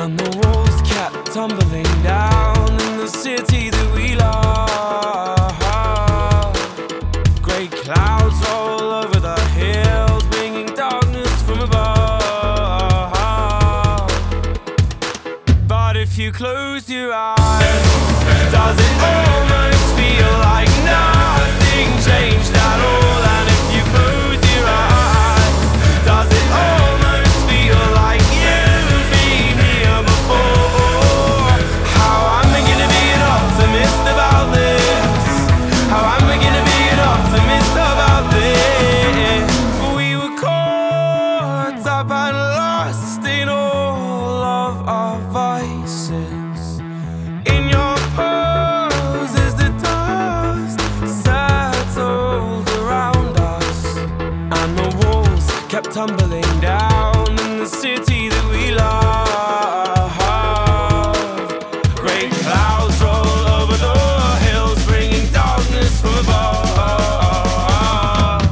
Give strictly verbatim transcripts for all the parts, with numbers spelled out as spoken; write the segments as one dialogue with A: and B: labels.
A: and the walls kept tumbling down in the city that we love. Grey clouds roll over the hills, bringing darkness from above. But if you close your eyes, does it almost feel like nothing changed at all? And if you close your eyes, does it almost feel like you've been here before? How am I gonna be an optimist about this? How am I gonna be an optimist about this? We were caught up and lost in all of our vices. In your pose as the dust settled around us, and the walls kept tumbling down in the city that we love. Great clouds roll over the hills, bringing darkness from above.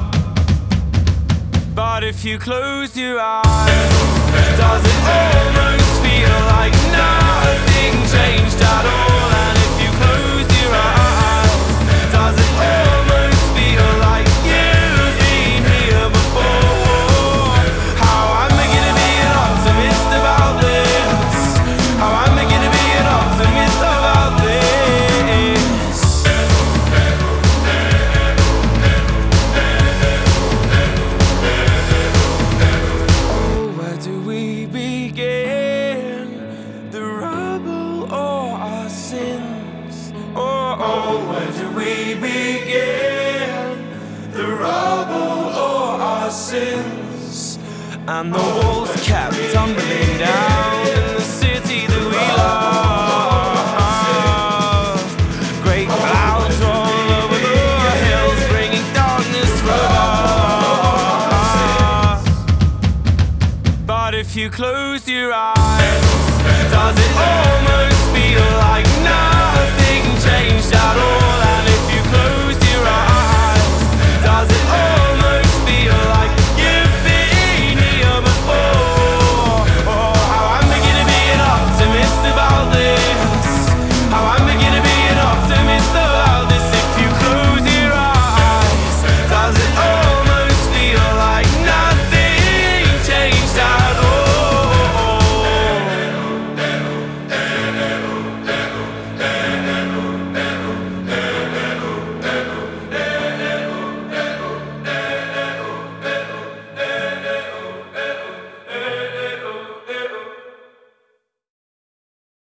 A: But if you close your eyes, does it almost feel like nothing changed at all? And if you close your eyes, does it almost feel like you've been here before? How am I gonna be an optimist about this? How am I gonna be an optimist about this? Oh, where do we begin? The rubble or our sins? Oh, oh, where do we begin? The rubble or our sins? And the walls kept tumbling down in the city that we love. Great clouds roll over the hills, bringing darkness from above. But if you close your eyes, does it almost feel like nothing changed at all? And if you close your eyes,